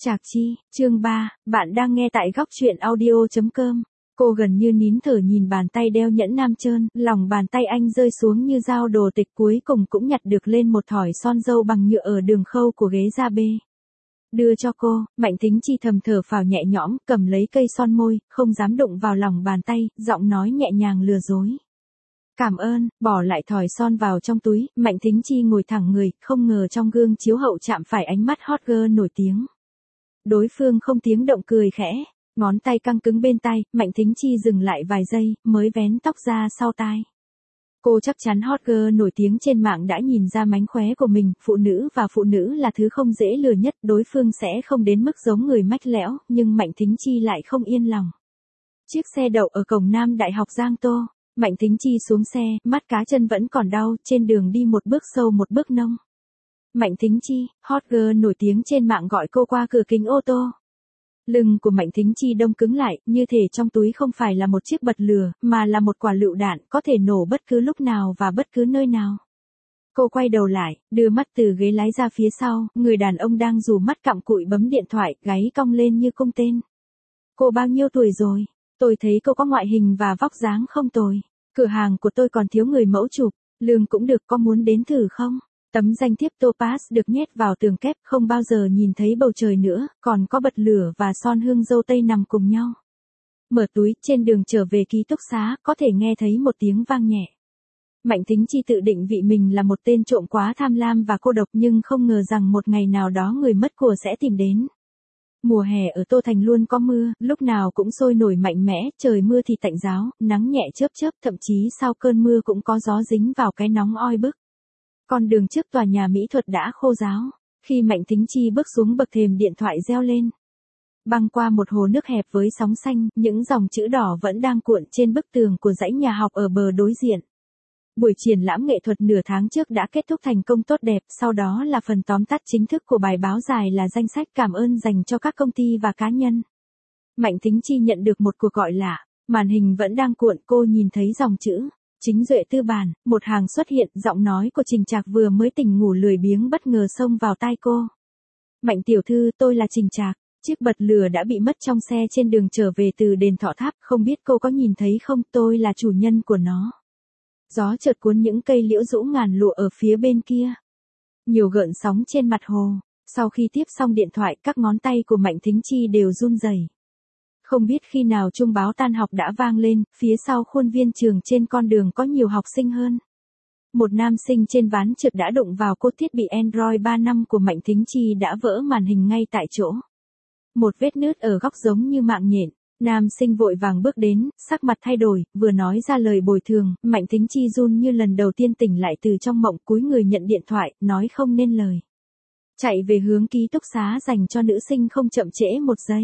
Trạc Chi, chương 3, bạn đang nghe tại góc truyện audio.com. Cô gần như nín thở nhìn bàn tay đeo nhẫn nam trơn, lòng bàn tay anh rơi xuống như dao đồ tịch, cuối cùng cũng nhặt được lên một thỏi son dâu bằng nhựa ở đường khâu của ghế da bê. Đưa cho cô, Mạnh Thính Chi thầm thở phào nhẹ nhõm, cầm lấy cây son môi, không dám đụng vào lòng bàn tay, giọng nói nhẹ nhàng lừa dối. Cảm ơn, bỏ lại thỏi son vào trong túi, Mạnh Thính Chi ngồi thẳng người, không ngờ trong gương chiếu hậu chạm phải ánh mắt hot girl nổi tiếng. Đối phương không tiếng động cười khẽ, ngón tay căng cứng bên tai, Mạnh Thính Chi dừng lại vài giây, mới vén tóc ra sau tai. Cô chắc chắn hot girl nổi tiếng trên mạng đã nhìn ra mánh khóe của mình, phụ nữ là thứ không dễ lừa nhất, đối phương sẽ không đến mức giống người mách lẻo, nhưng Mạnh Thính Chi lại không yên lòng. Chiếc xe đậu ở cổng Nam Đại học Giang Tô, Mạnh Thính Chi xuống xe, mắt cá chân vẫn còn đau, trên đường đi một bước sâu một bước nông. Mạnh Thính Chi, hot girl nổi tiếng trên mạng gọi cô qua cửa kính ô tô. Lưng của Mạnh Thính Chi đông cứng lại, như thể trong túi không phải là một chiếc bật lửa, mà là một quả lựu đạn, có thể nổ bất cứ lúc nào và bất cứ nơi nào. Cô quay đầu lại, đưa mắt từ ghế lái ra phía sau, người đàn ông đang rủ mắt cặm cụi bấm điện thoại, gáy cong lên như cung tên. Cô bao nhiêu tuổi rồi? Tôi thấy cô có ngoại hình và vóc dáng không tồi. Cửa hàng của tôi còn thiếu người mẫu chụp, lương cũng được, có muốn đến thử không? Tấm danh thiếp topaz được nhét vào tường kép, không bao giờ nhìn thấy bầu trời nữa, còn có bật lửa và son hương dâu tây nằm cùng nhau. Mở túi, trên đường trở về ký túc xá, có thể nghe thấy một tiếng vang nhẹ. Mạnh Thính Chi tự định vị mình là một tên trộm quá tham lam và cô độc, nhưng không ngờ rằng một ngày nào đó người mất của sẽ tìm đến. Mùa hè ở Tô Thành luôn có mưa, lúc nào cũng sôi nổi mạnh mẽ, trời mưa thì tạnh ráo, nắng nhẹ chớp chớp, thậm chí sau cơn mưa cũng có gió dính vào cái nóng oi bức. Con đường trước tòa nhà mỹ thuật đã khô ráo. Khi Mạnh Thính Chi bước xuống bậc thềm, điện thoại reo lên. Băng qua một hồ nước hẹp với sóng xanh, những dòng chữ đỏ vẫn đang cuộn trên bức tường của dãy nhà học ở bờ đối diện. Buổi triển lãm nghệ thuật nửa tháng trước đã kết thúc thành công tốt đẹp, sau đó là phần tóm tắt chính thức của bài báo dài là danh sách cảm ơn dành cho các công ty và cá nhân. Mạnh Thính Chi nhận được một cuộc gọi lạ, màn hình vẫn đang cuộn, cô nhìn thấy dòng chữ. Chính Duệ tư bản, một hàng xuất hiện, giọng nói của Trình Trạc vừa mới tỉnh ngủ lười biếng bất ngờ xông vào tai cô. Mạnh tiểu thư, tôi là Trình Trạc. Chiếc bật lửa đã bị mất trong xe trên đường trở về từ đền Thọ Tháp, không biết cô có nhìn thấy không, tôi là chủ nhân của nó. Gió chợt cuốn những cây liễu rũ ngàn lụa ở phía bên kia. Nhiều gợn sóng trên mặt hồ. Sau khi tiếp xong điện thoại, các ngón tay của Mạnh Thính Chi đều run rẩy. Không biết khi nào chuông báo tan học đã vang lên, phía sau khuôn viên trường trên con đường có nhiều học sinh hơn. Một nam sinh trên ván trượt đã đụng vào cốt thiết bị Android 3 năm của Mạnh Thính Chi đã vỡ màn hình ngay tại chỗ. Một vết nứt ở góc giống như mạng nhện. Nam sinh vội vàng bước đến, sắc mặt thay đổi, vừa nói ra lời bồi thường, Mạnh Thính Chi run như lần đầu tiên tỉnh lại từ trong mộng, cúi người nhận điện thoại, nói không nên lời. Chạy về hướng ký túc xá dành cho nữ sinh không chậm trễ một giây.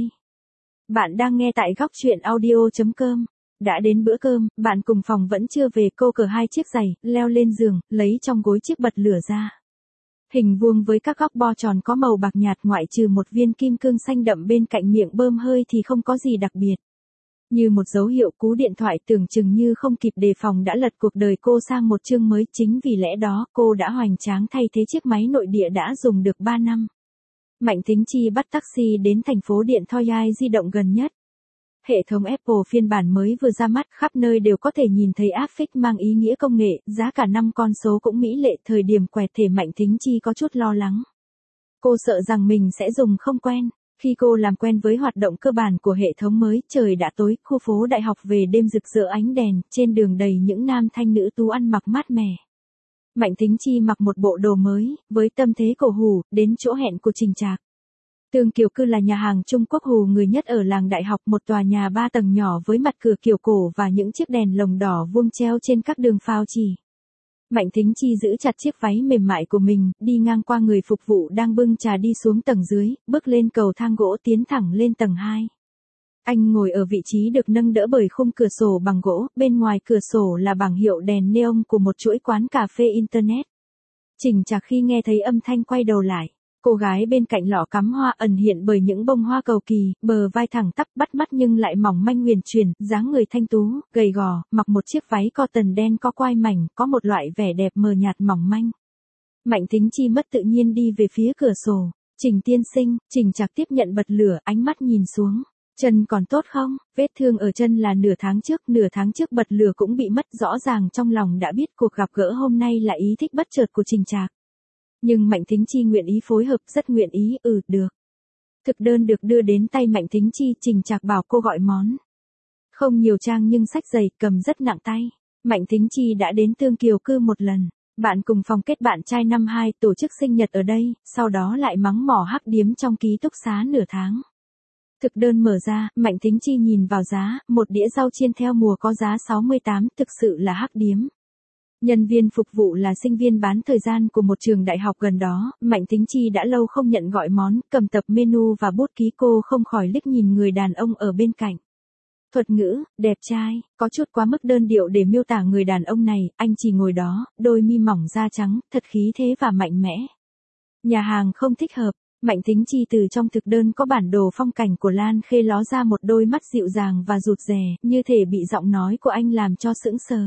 Bạn đang nghe tại góc truyện audio.com. Đã đến bữa cơm, bạn cùng phòng vẫn chưa về, cô cởi hai chiếc giày, leo lên giường, lấy trong gối chiếc bật lửa ra. Hình vuông với các góc bo tròn có màu bạc nhạt, ngoại trừ một viên kim cương xanh đậm bên cạnh miệng bơm hơi thì không có gì đặc biệt. Như một dấu hiệu, cú điện thoại tưởng chừng như không kịp đề phòng đã lật cuộc đời cô sang một chương mới, chính vì lẽ đó cô đã hoành tráng thay thế chiếc máy nội địa đã dùng được 3 năm. Mạnh Thính Chi bắt taxi đến thành phố điện thoại di động gần nhất. Hệ thống Apple phiên bản mới vừa ra mắt, khắp nơi đều có thể nhìn thấy áp phích mang ý nghĩa công nghệ, giá cả 5 con số cũng mỹ lệ, thời điểm quẹt thẻ Mạnh Thính Chi có chút lo lắng. Cô sợ rằng mình sẽ dùng không quen. Khi cô làm quen với hoạt động cơ bản của hệ thống mới, trời đã tối, khu phố đại học về đêm rực rỡ ánh đèn, trên đường đầy những nam thanh nữ tú ăn mặc mát mẻ. Mạnh Thính Chi mặc một bộ đồ mới, với tâm thế cổ hủ, đến chỗ hẹn của Trình Trạc. Tường Kiều Cư là nhà hàng Trung Quốc hù người nhất ở làng đại học, một tòa nhà 3 tầng nhỏ với mặt cửa kiểu cổ và những chiếc đèn lồng đỏ vuông treo trên các đường phao chỉ. Mạnh Thính Chi giữ chặt chiếc váy mềm mại của mình, đi ngang qua người phục vụ đang bưng trà đi xuống tầng dưới, bước lên cầu thang gỗ tiến thẳng lên tầng 2. Anh ngồi ở vị trí được nâng đỡ bởi khung cửa sổ bằng gỗ, bên ngoài cửa sổ là bảng hiệu đèn neon của một chuỗi quán cà phê Internet. Trình Trạc khi nghe thấy âm thanh quay đầu lại. Cô gái bên cạnh lọ cắm hoa ẩn hiện bởi những bông hoa cầu kỳ, bờ vai thẳng tắp bắt mắt nhưng lại mỏng manh huyền chuyển, dáng người thanh tú, gầy gò, mặc một chiếc váy cotton đen có quai mảnh, có một loại vẻ đẹp mờ nhạt mỏng manh. Mạnh Thính Chi mất tự nhiên đi về phía cửa sổ. Trình tiên sinh, Trình Trạc tiếp nhận bật lửa, ánh mắt nhìn xuống. Chân còn tốt không? Vết thương ở chân là nửa tháng trước bật lửa cũng bị mất, rõ ràng trong lòng đã biết cuộc gặp gỡ hôm nay là ý thích bất chợt của Trình Trạc. Nhưng Mạnh Thính Chi nguyện ý phối hợp, rất nguyện ý, được. Thực đơn được đưa đến tay Mạnh Thính Chi, Trình Trạc bảo cô gọi món. Không nhiều trang nhưng sách dày, cầm rất nặng tay. Mạnh Thính Chi đã đến Tương Kiều cư một lần. Bạn cùng phòng kết bạn trai năm 2 tổ chức sinh nhật ở đây, sau đó lại mắng mỏ hắc điếm trong ký túc xá nửa tháng. Thực đơn mở ra, Mạnh Thính Chi nhìn vào giá, một đĩa rau chiên theo mùa có giá 68, thực sự là hắc điếm. Nhân viên phục vụ là sinh viên bán thời gian của một trường đại học gần đó, Mạnh Thính Chi đã lâu không nhận gọi món, cầm tập menu và bút ký, cô không khỏi liếc nhìn người đàn ông ở bên cạnh. Thuật ngữ, đẹp trai, có chút quá mức đơn điệu để miêu tả người đàn ông này, anh chỉ ngồi đó, đôi mi mỏng da trắng, thật khí thế và mạnh mẽ. Nhà hàng không thích hợp, Mạnh Thính Chi từ trong thực đơn có bản đồ phong cảnh của Lan Khê ló ra một đôi mắt dịu dàng và rụt rè, như thể bị giọng nói của anh làm cho sững sờ.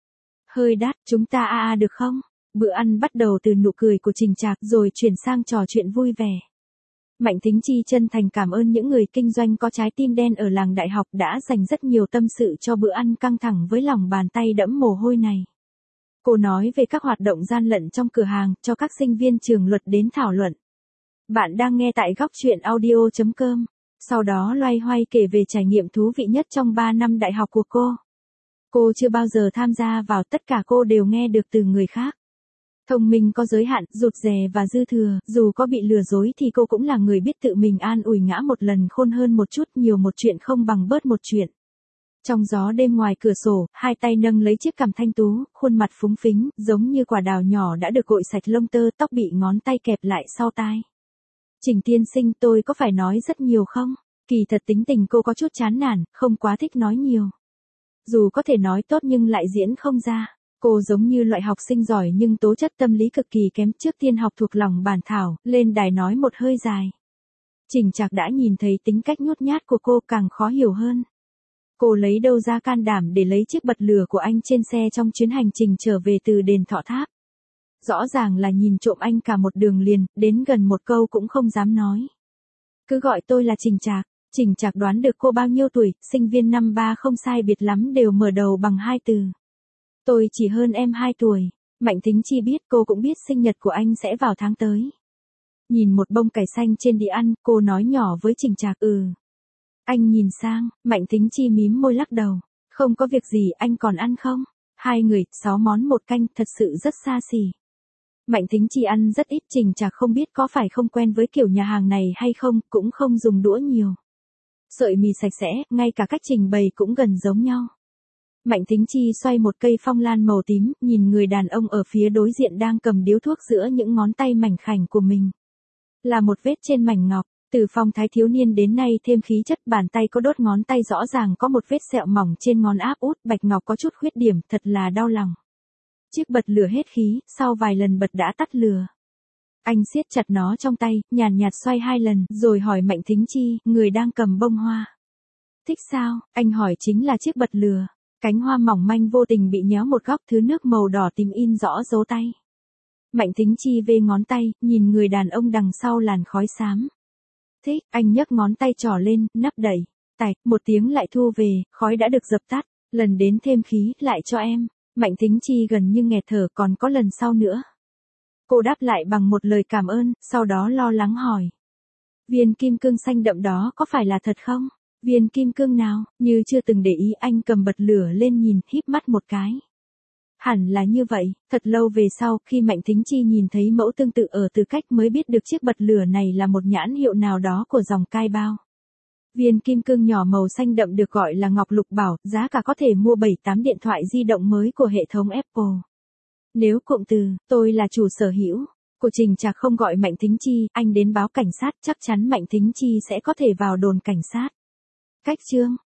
Hơi đắt, chúng ta được không? Bữa ăn bắt đầu từ nụ cười của Trình Trạc rồi chuyển sang trò chuyện vui vẻ. Mạnh Thính Chi chân thành cảm ơn những người kinh doanh có trái tim đen ở làng đại học đã dành rất nhiều tâm sự cho bữa ăn căng thẳng với lòng bàn tay đẫm mồ hôi này. Cô nói về các hoạt động gian lận trong cửa hàng, cho các sinh viên trường luật đến thảo luận. Bạn đang nghe tại góc truyện audio.com. Sau đó loay hoay kể về trải nghiệm thú vị nhất trong 3 năm đại học của cô. Cô chưa bao giờ tham gia vào, tất cả cô đều nghe được từ người khác. Thông minh có giới hạn, rụt rè và dư thừa, dù có bị lừa dối thì cô cũng là người biết tự mình an ủi, ngã một lần khôn hơn một chút, nhiều một chuyện không bằng bớt một chuyện. Trong gió đêm ngoài cửa sổ, hai tay nâng lấy chiếc cằm thanh tú, khuôn mặt phúng phính, giống như quả đào nhỏ đã được gội sạch lông tơ, tóc bị ngón tay kẹp lại sau tai. Trình tiên sinh, tôi có phải nói rất nhiều không? Kỳ thật tính tình cô có chút chán nản, không quá thích nói nhiều. Dù có thể nói tốt nhưng lại diễn không ra. Cô giống như loại học sinh giỏi nhưng tố chất tâm lý cực kỳ kém, trước tiên học thuộc lòng bản thảo, lên đài nói một hơi dài. Trình Trạc đã nhìn thấy tính cách nhút nhát của cô, càng khó hiểu hơn. Cô lấy đâu ra can đảm để lấy chiếc bật lửa của anh trên xe trong chuyến hành trình trở về từ đền Thọ Tháp. Rõ ràng là nhìn trộm anh cả một đường liền, đến gần một câu cũng không dám nói. Cứ gọi tôi là Trình Trạc. Trình Trạc đoán được cô bao nhiêu tuổi, sinh viên năm 3 không sai biệt lắm, đều mở đầu bằng 2 từ. Tôi chỉ hơn em 2 tuổi. Mạnh Thính Chi biết, cô cũng biết sinh nhật của anh sẽ vào tháng tới. Nhìn một bông cải xanh trên đĩa ăn, cô nói nhỏ với Trình Trạc, Anh nhìn sang, Mạnh Thính Chi mím môi lắc đầu. Không có việc gì, anh còn ăn không? 2 người, 6 món một canh, thật sự rất xa xỉ. Mạnh Thính Chi ăn rất ít, Trình Trạc không biết có phải không quen với kiểu nhà hàng này hay không, cũng không dùng đũa nhiều. Sợi mì sạch sẽ, ngay cả cách trình bày cũng gần giống nhau. Mạnh Thính Chi xoay một cây phong lan màu tím, nhìn người đàn ông ở phía đối diện đang cầm điếu thuốc giữa những ngón tay mảnh khảnh của mình. Là một vết trên mảnh ngọc, từ phong thái thiếu niên đến nay thêm khí chất, bàn tay có đốt ngón tay rõ ràng có một vết sẹo mỏng trên ngón áp út, bạch ngọc có chút khuyết điểm, thật là đau lòng. Chiếc bật lửa hết khí, sau vài lần bật đã tắt lửa. Anh siết chặt nó trong tay, nhàn nhạt xoay 2 lần, rồi hỏi Mạnh Thính Chi, người đang cầm bông hoa. Thích sao? Anh hỏi chính là chiếc bật lửa. Cánh hoa mỏng manh vô tình bị nhéo một góc, thứ nước màu đỏ tím in rõ dấu tay. Mạnh Thính Chi vê ngón tay, nhìn người đàn ông đằng sau làn khói xám. Thích, anh nhấc ngón tay trỏ lên, nắp đẩy. Tạch, một tiếng lại thu về, khói đã được dập tắt. Lần đến thêm khí, lại cho em. Mạnh Thính Chi gần như nghẹt thở, còn có lần sau nữa. Cô đáp lại bằng một lời cảm ơn, sau đó lo lắng hỏi. Viên kim cương xanh đậm đó có phải là thật không? Viên kim cương nào? Như chưa từng để ý, anh cầm bật lửa lên nhìn, híp mắt một cái. Hẳn là như vậy. Thật lâu về sau, khi Mạnh Thính Chi nhìn thấy mẫu tương tự ở Từ Cách mới biết được chiếc bật lửa này là một nhãn hiệu nào đó của dòng Cai Bao. Viên kim cương nhỏ màu xanh đậm được gọi là Ngọc Lục Bảo, giá cả có thể mua 7-8 điện thoại di động mới của hệ thống Apple. Nếu cụm từ, tôi là chủ sở hữu của Trình Trạc không gọi Mạnh Thính Chi, anh đến báo cảnh sát, chắc chắn Mạnh Thính Chi sẽ có thể vào đồn cảnh sát. Cách chương,